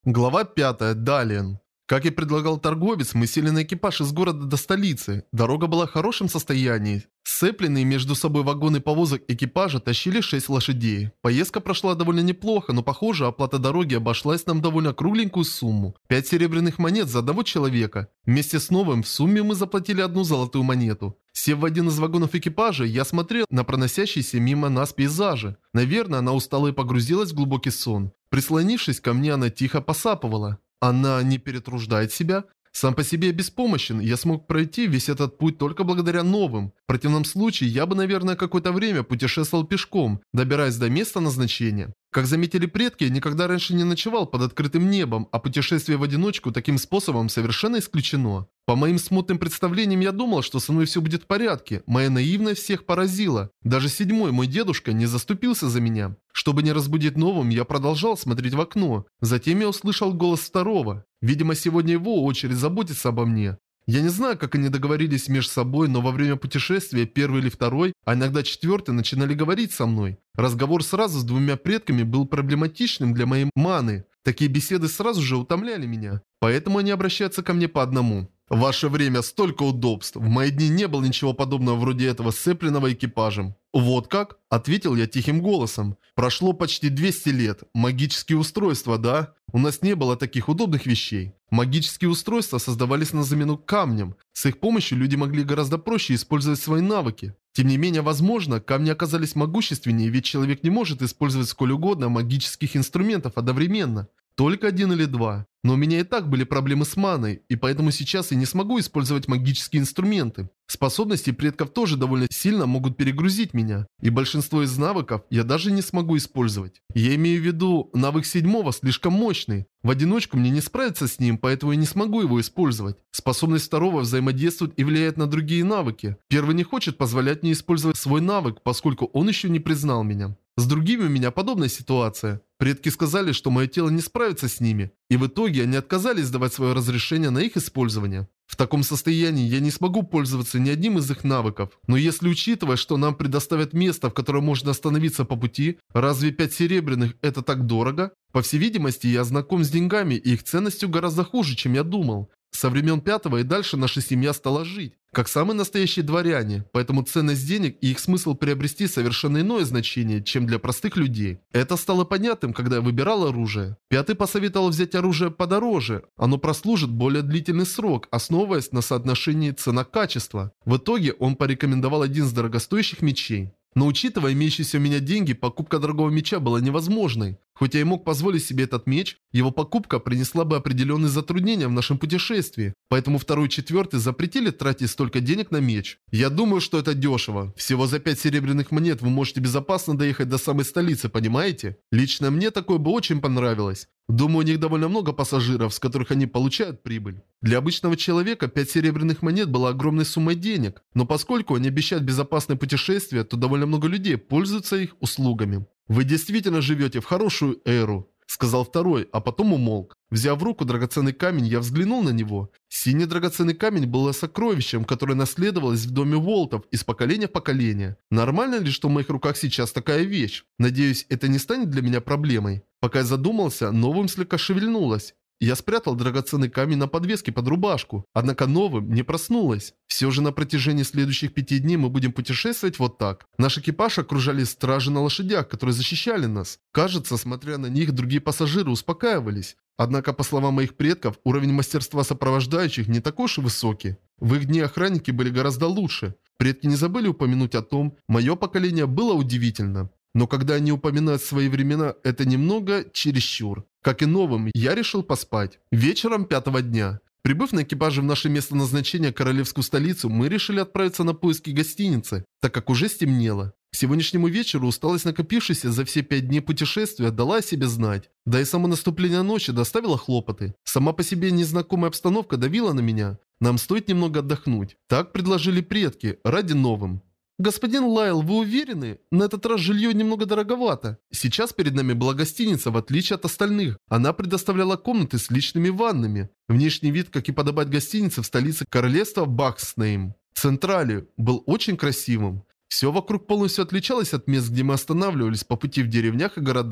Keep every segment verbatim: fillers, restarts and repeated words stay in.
Глава пятая. Далее. Как и предлагал торговец, мы сели на экипаж из города до столицы. Дорога была в хорошем состоянии. Сцепленные между собой вагоны повозок экипажа тащили шесть лошадей. Поездка прошла довольно неплохо, но похоже, оплата дороги обошлась нам довольно кругленькую сумму. Пять серебряных монет за одного человека. Вместе с новым в сумме мы заплатили одну золотую монету. Сев в один из вагонов экипажа, я смотрел на проносящиеся мимо нас пейзажи. Наверное, она устала и погрузилась в глубокий сон. Прислонившись ко мне, она тихо посапывала. Она не перетруждает себя? Сам по себе беспомощен, я смог пройти весь этот путь только благодаря новым. В противном случае я бы, наверное, какое-то время путешествовал пешком, добираясь до места назначения. Как заметили предки, я никогда раньше не ночевал под открытым небом, а путешествие в одиночку таким способом совершенно исключено. По моим смутным представлениям я думал, что со мной все будет в порядке. Моя наивность всех поразила. Даже седьмой мой дедушка не заступился за меня. Чтобы не разбудить новым, я продолжал смотреть в окно. Затем я услышал голос второго. Видимо, сегодня его очередь заботиться обо мне. Я не знаю, как они договорились между собой, но во время путешествия первый или второй, а иногда четвертый, начинали говорить со мной. Разговор сразу с двумя предками был проблематичным для моей маны. Такие беседы сразу же утомляли меня. Поэтому они обращаются ко мне по одному. В ваше время столько удобств. В мои дни не было ничего подобного вроде этого сцепленного экипажем. Вот как? Ответил я тихим голосом. Прошло почти двести лет. Магические устройства, да? У нас не было таких удобных вещей. Магические устройства создавались на замену камням. С их помощью люди могли гораздо проще использовать свои навыки. Тем не менее, возможно, камни оказались могущественнее, ведь человек не может использовать сколь угодно магических инструментов одновременно. Только один или два. Но у меня и так были проблемы с маной, и поэтому сейчас я не смогу использовать магические инструменты. Способности предков тоже довольно сильно могут перегрузить меня, и большинство из навыков я даже не смогу использовать. Я имею в виду, навык седьмого слишком мощный. В одиночку мне не справиться с ним, поэтому я не смогу его использовать. Способность второго взаимодействует и влияет на другие навыки. Первый не хочет позволять мне использовать свой навык, поскольку он еще не признал меня. С другими у меня подобная ситуация. Предки сказали, что мое тело не справится с ними, и в итоге они отказались давать свое разрешение на их использование. В таком состоянии я не смогу пользоваться ни одним из их навыков. Но если учитывать, что нам предоставят место, в котором можно остановиться по пути, разве пять серебряных это так дорого? По всей видимости, я знаком с деньгами и их ценностью гораздо хуже, чем я думал. Со времен пятого и дальше наша семья стала жить, как самые настоящие дворяне, поэтому ценность денег и их смысл приобрести совершенно иное значение, чем для простых людей. Это стало понятным, когда я выбирал оружие. Пятый посоветовал взять оружие подороже, оно прослужит более длительный срок, основываясь на соотношении цена-качество. В итоге он порекомендовал один из дорогостоящих мечей. Но учитывая имеющиеся у меня деньги, покупка дорогого меча была невозможной. Хоть я и мог позволить себе этот меч, его покупка принесла бы определенные затруднения в нашем путешествии. Поэтому второй и четвертый запретили тратить столько денег на меч. Я думаю, что это дешево. Всего за пять серебряных монет вы можете безопасно доехать до самой столицы, понимаете? Лично мне такое бы очень понравилось. Думаю, у них довольно много пассажиров, с которых они получают прибыль. Для обычного человека пять серебряных монет была огромной суммой денег, но поскольку они обещают безопасное путешествие, то довольно много людей пользуются их услугами. «Вы действительно живете в хорошую эру», — сказал второй, а потом умолк. Взяв в руку драгоценный камень, я взглянул на него. Синий драгоценный камень был сокровищем, которое наследовалось в доме Волтов из поколения в поколение. Нормально ли, что в моих руках сейчас такая вещь? Надеюсь, это не станет для меня проблемой. Пока я задумался, новым слегка шевельнулось. Я спрятал драгоценный камень на подвеске под рубашку, однако новым не проснулась. Все же на протяжении следующих пяти дней мы будем путешествовать вот так. Наш экипаж окружали стражи на лошадях, которые защищали нас. Кажется, смотря на них, другие пассажиры успокаивались. Однако, по словам моих предков, уровень мастерства сопровождающих не такой уж и высокий. В их дни охранники были гораздо лучше. Предки не забыли упомянуть о том, мое поколение было удивительно. Но когда они упоминают свои времена, это немного чересчур. Как и новым, я решил поспать. Вечером пятого дня. Прибыв на экипаже в наше место назначения, королевскую столицу, мы решили отправиться на поиски гостиницы, так как уже стемнело. К сегодняшнему вечеру усталость, накопившаяся за все пять дней путешествия, дала о себе знать. Да и само наступление ночи доставило хлопоты. Сама по себе незнакомая обстановка давила на меня. Нам стоит немного отдохнуть. Так предложили предки, ради новым. «Господин Лайл, вы уверены? На этот раз жилье немного дороговато. Сейчас перед нами была гостиница, в отличие от остальных. Она предоставляла комнаты с личными ваннами. Внешний вид, как и подобает гостинице в столице королевства Бакснейм, Централе, был очень красивым. Все вокруг полностью отличалось от мест, где мы останавливались по пути в деревнях и городах.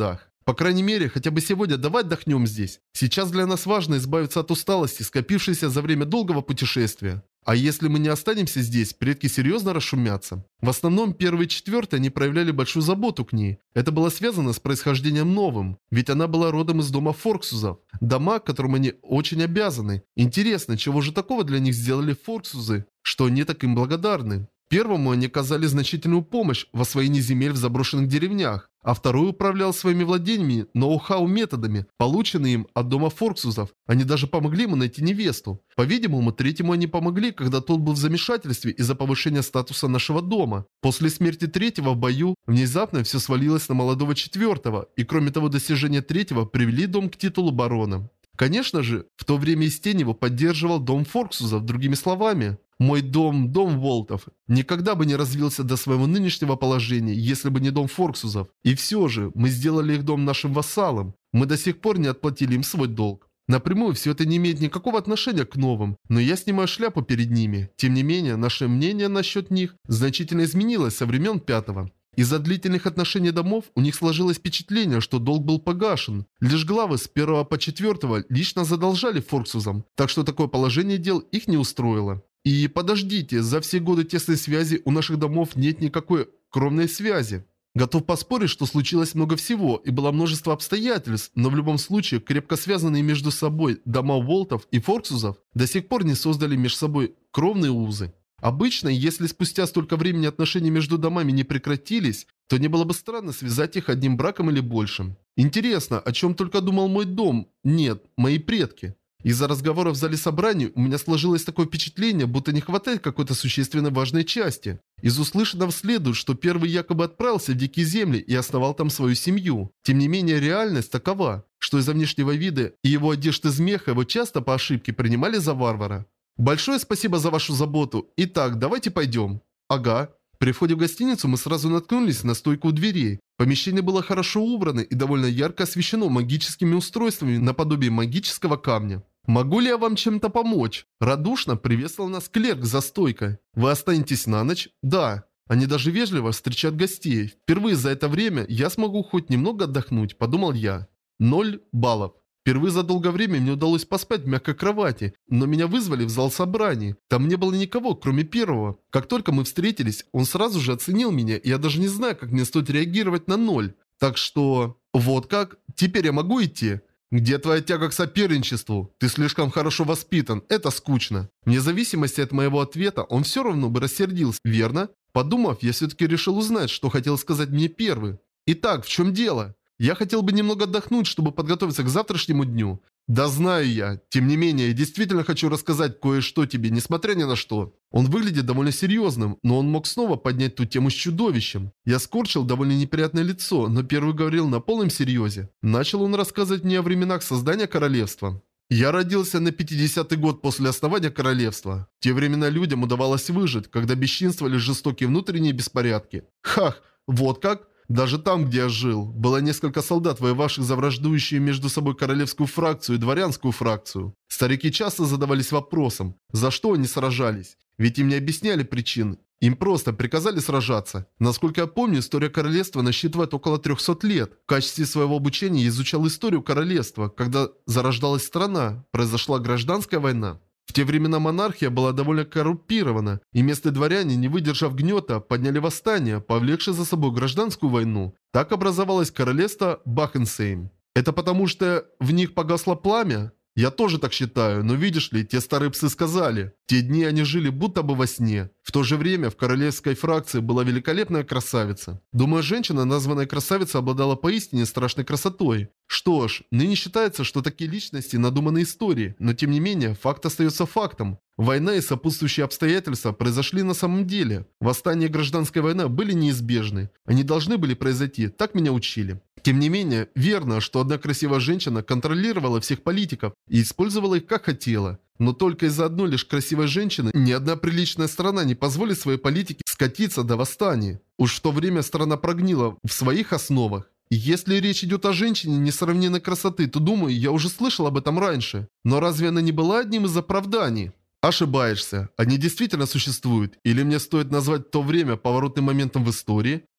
По крайней мере, хотя бы сегодня давай отдохнем здесь. Сейчас для нас важно избавиться от усталости, скопившейся за время долгого путешествия. А если мы не останемся здесь, предки серьезно расшумятся. В основном первые и четвертые они проявляли большую заботу к ней. Это было связано с происхождением новым, ведь она была родом из дома Форксузов. Дома, которым они очень обязаны. Интересно, чего же такого для них сделали Форксузы, что они так им благодарны? Первому они оказали значительную помощь в освоении земель в заброшенных деревнях, а второй управлял своими владениями ноу-хау методами, полученные им от дома Форксузов. Они даже помогли ему найти невесту. По-видимому, третьему они помогли, когда тот был в замешательстве из-за повышения статуса нашего дома. После смерти третьего в бою, внезапно все свалилось на молодого четвертого, и кроме того достижения третьего привели дом к титулу барона. Конечно же, в то время из тени его поддерживал дом Форксузов, другими словами. Мой дом, дом Волтов, никогда бы не развился до своего нынешнего положения, если бы не дом Форксузов. И все же, мы сделали их дом нашим вассалом. Мы до сих пор не отплатили им свой долг. Напрямую все это не имеет никакого отношения к новым, но я снимаю шляпу перед ними. Тем не менее, наше мнение насчет них значительно изменилось со времен пятого. Из-за длительных отношений домов у них сложилось впечатление, что долг был погашен. Лишь главы с первого по четвертого лично задолжали Форксузам, так что такое положение дел их не устроило. И подождите, за все годы тесной связи у наших домов нет никакой кровной связи. Готов поспорить, что случилось много всего и было множество обстоятельств, но в любом случае крепко связанные между собой дома Волтов и Форксузов до сих пор не создали между собой кровные узы. Обычно, если спустя столько времени отношения между домами не прекратились, то не было бы странно связать их одним браком или большим. Интересно, о чем только думал мой дом? Нет, мои предки. Из-за разговоров в зале собраний у меня сложилось такое впечатление, будто не хватает какой-то существенно важной части. Из услышанного следует, что первый якобы отправился в дикие земли и основал там свою семью. Тем не менее, реальность такова, что из-за внешнего вида и его одежд из меха его часто по ошибке принимали за варвара. Большое спасибо за вашу заботу. Итак, давайте пойдем. Ага. При входе в гостиницу мы сразу наткнулись на стойку у дверей. Помещение было хорошо убрано и довольно ярко освещено магическими устройствами наподобие магического камня. «Могу ли я вам чем-то помочь?» Радушно приветствовал нас клерк за стойкой. «Вы останетесь на ночь?» «Да». Они даже вежливо встречают гостей. Впервые за это время я смогу хоть немного отдохнуть, подумал я. Ноль баллов. Впервые за долгое время мне удалось поспать в мягкой кровати, но меня вызвали в зал собраний. Там не было никого, кроме первого. Как только мы встретились, он сразу же оценил меня, и я даже не знаю, как мне стоит реагировать на ноль. Так что... Вот как? Теперь я могу идти? Где твоя тяга к соперничеству? Ты слишком хорошо воспитан, это скучно. Вне зависимости от моего ответа, он все равно бы рассердился, верно? Подумав, я все-таки решил узнать, что хотел сказать мне первый. Итак, в чем дело? Я хотел бы немного отдохнуть, чтобы подготовиться к завтрашнему дню. Да знаю я. Тем не менее, я действительно хочу рассказать кое-что тебе, несмотря ни на что. Он выглядит довольно серьезным, но он мог снова поднять ту тему с чудовищем. Я скорчил довольно неприятное лицо, но первый говорил на полном серьезе. Начал он рассказывать мне о временах создания королевства. Я родился на пятидесятый год после основания королевства. В те времена людям удавалось выжить, когда бесчинствовали жестокие внутренние беспорядки. Хах, вот как? Даже там, где я жил, было несколько солдат, воевавших за враждующие между собой королевскую фракцию и дворянскую фракцию. Старики часто задавались вопросом, за что они сражались. Ведь им не объясняли причин. Им просто приказали сражаться. Насколько я помню, история королевства насчитывает около трёхсот лет. В качестве своего обучения я изучал историю королевства. Когда зарождалась страна, произошла гражданская война. В те времена монархия была довольно коррумпирована, и местные дворяне, не выдержав гнета, подняли восстание, повлекшее за собой гражданскую войну. Так образовалось королевство Бахенсейм. Это потому, что в них погасло пламя? Я тоже так считаю, но видишь ли, те старые псы сказали, в те дни они жили будто бы во сне. В то же время в королевской фракции была великолепная красавица. Думаю, женщина, названная красавицей, обладала поистине страшной красотой. Что ж, ныне считается, что такие личности надуманные истории, но тем не менее, факт остается фактом. Война и сопутствующие обстоятельства произошли на самом деле. Восстание и гражданская война были неизбежны. Они должны были произойти, так меня учили. Тем не менее, верно, что одна красивая женщина контролировала всех политиков и использовала их как хотела. Но только из-за одной лишь красивой женщины ни одна приличная страна не позволит своей политике скатиться до восстания. Уж в то время страна прогнила в своих основах. И если речь идет о женщине несравненной красоты, то думаю, я уже слышал об этом раньше. Но разве она не была одним из оправданий? Ошибаешься. Они действительно существуют. Или мне стоит назвать то время поворотным моментом в истории?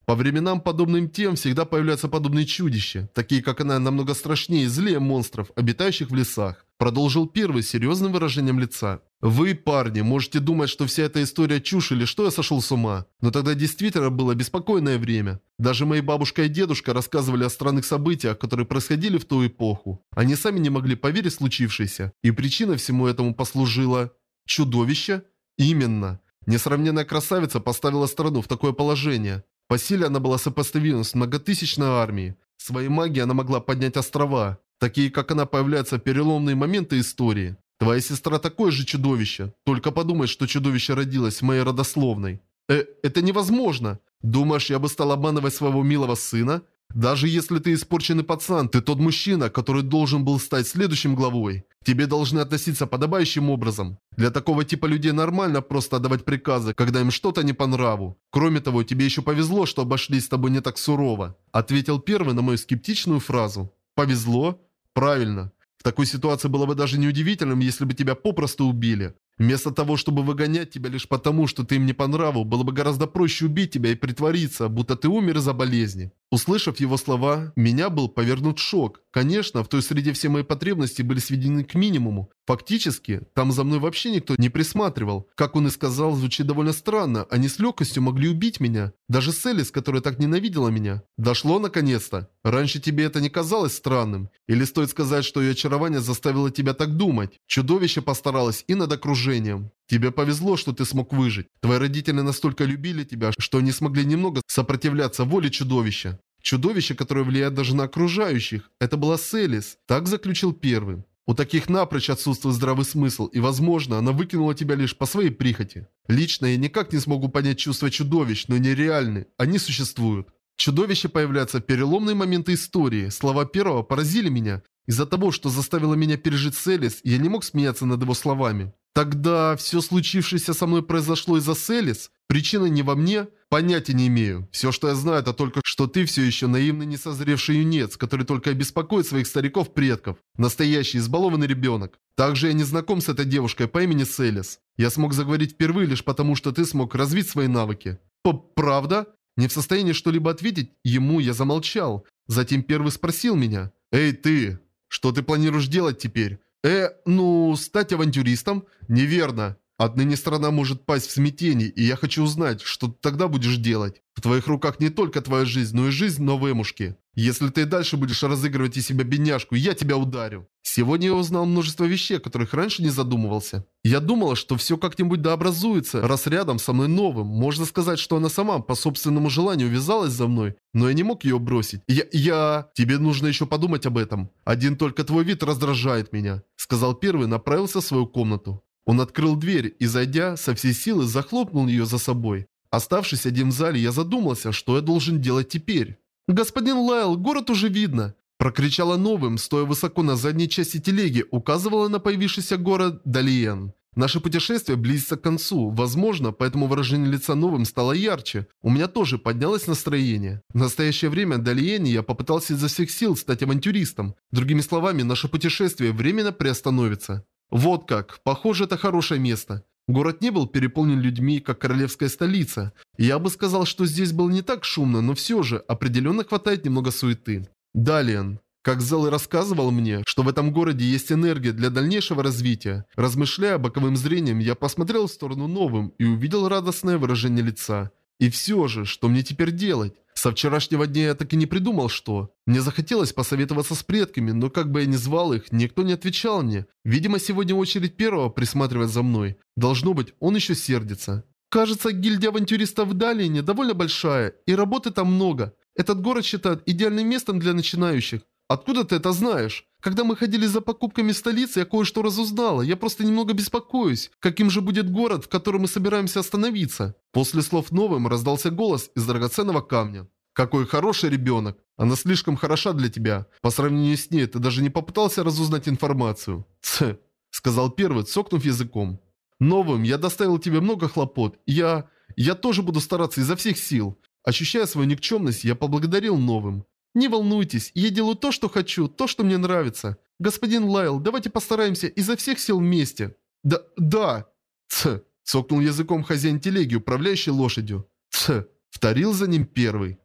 По временам, подобным тем, всегда появляются подобные чудища, такие как она, намного страшнее и злее монстров, обитающих в лесах. Продолжил первый с серьезным выражением лица. Вы, парни, можете думать, что вся эта история чушь или что я сошел с ума. Но тогда действительно было беспокойное время. Даже мои бабушка и дедушка рассказывали о странных событиях, которые происходили в ту эпоху. Они сами не могли поверить в случившееся. И причиной всему этому послужило... чудовище? Именно. Несравненная красавица поставила страну в такое положение. По силе она была сопоставима с многотысячной армией. Своей магией она могла поднять острова. Такие, как она, появляются в переломные моменты истории. Твоя сестра такое же чудовище. Только подумай, что чудовище родилось в моей родословной. Э, это невозможно. Думаешь, я бы стал обманывать своего милого сына? Даже если ты испорченный пацан, ты тот мужчина, который должен был стать следующим главой. К тебе должны относиться подобающим образом. Для такого типа людей нормально просто отдавать приказы, когда им что-то не по нраву. Кроме того, тебе еще повезло, что обошлись с тобой не так сурово. Ответил первый на мою скептичную фразу. Повезло? Правильно. В такой ситуации было бы даже неудивительным, если бы тебя попросту убили. Вместо того, чтобы выгонять тебя лишь потому, что ты им не по нраву, было бы гораздо проще убить тебя и притвориться, будто ты умер из-за болезни. Услышав его слова, меня был повергнут в шок. Конечно, в той среде все мои потребности были сведены к минимуму. Фактически, там за мной вообще никто не присматривал. Как он и сказал, звучит довольно странно. Они с легкостью могли убить меня. Даже Селис, которая так ненавидела меня. Дошло наконец-то. Раньше тебе это не казалось странным? Или стоит сказать, что ее очарование заставило тебя так думать? Чудовище постаралось и над окружением. Тебе повезло, что ты смог выжить. Твои родители настолько любили тебя, что они смогли немного сопротивляться воле чудовища. Чудовище, которое влияет даже на окружающих. Это была Селис. Так заключил первый. У таких напрочь отсутствует здравый смысл, и, возможно, она выкинула тебя лишь по своей прихоти. Лично я никак не смогу понять чувства чудовищ, но они реальны. Они существуют. Чудовища появляются в переломные моменты истории. Слова первого поразили меня. Из-за того, что заставило меня пережить Селис, я не мог смеяться над его словами. Тогда все случившееся со мной произошло из-за Селис? Причина не во мне? Понятия не имею. Все, что я знаю, это только, что ты все еще наивный несозревший юнец, который только беспокоит своих стариков-предков. Настоящий избалованный ребенок. Также я не знаком с этой девушкой по имени Селис. Я смог заговорить впервые лишь потому, что ты смог развить свои навыки. П Правда? Не в состоянии что-либо ответить ему я замолчал. Затем первый спросил меня. «Эй, ты! Что ты планируешь делать теперь?» «Э, ну, стать авантюристом?» «Неверно. Отныне страна может пасть в смятение, и я хочу узнать, что ты тогда будешь делать. В твоих руках не только твоя жизнь, но и жизнь Новемушки. Если ты и дальше будешь разыгрывать из себя бедняжку, я тебя ударю». Сегодня я узнал множество вещей, о которых раньше не задумывался. Я думала, что все как-нибудь дообразуется, раз рядом со мной новым. Можно сказать, что она сама по собственному желанию увязалась за мной, но я не мог ее бросить. Я... я... Тебе нужно еще подумать об этом. Один только твой вид раздражает меня, сказал первый, направился в свою комнату. Он открыл дверь и, зайдя, со всей силы захлопнул ее за собой. Оставшись один в зале, я задумался, что я должен делать теперь. «Господин Лайл, город уже видно!» Прокричала новым, стоя высоко на задней части телеги, указывала на появившийся город Далиен. Наше путешествие близится к концу. Возможно, поэтому выражение лица новым стало ярче. У меня тоже поднялось настроение. В настоящее время в Далиене я попытался изо всех сил стать авантюристом. Другими словами, наше путешествие временно приостановится. Вот как. Похоже, это хорошее место. Город не был переполнен людьми, как королевская столица. Я бы сказал, что здесь было не так шумно, но все же определенно хватает немного суеты. Далее. Как Зел и рассказывал мне, что в этом городе есть энергия для дальнейшего развития. Размышляя боковым зрением, я посмотрел в сторону новым и увидел радостное выражение лица. И все же, что мне теперь делать? Со вчерашнего дня я так и не придумал, что. Мне захотелось посоветоваться с предками, но как бы я ни звал их, никто не отвечал мне. Видимо, сегодня очередь первого присматривать за мной. Должно быть, он еще сердится. Кажется, гильдия авантюристов в Далиене довольно большая, и работы там много. Этот город считают идеальным местом для начинающих. Откуда ты это знаешь? Когда мы ходили за покупками в столице, я кое-что разузнала. Я просто немного беспокоюсь. Каким же будет город, в котором мы собираемся остановиться? После слов новым раздался голос из драгоценного камня. Какой хороший ребенок. Она слишком хороша для тебя. По сравнению с ней, ты даже не попытался разузнать информацию. Тсс, сказал первый, цокнув языком. Новым, я доставил тебе много хлопот. Я... я тоже буду стараться изо всех сил. Ощущая свою никчемность, я поблагодарил новым. «Не волнуйтесь, я делаю то, что хочу, то, что мне нравится. Господин Лайл, давайте постараемся изо всех сил вместе». «Да, да!» «Ц!» – цокнул языком хозяин телеги, управляющий лошадью. «Ц!» – вторил за ним первый.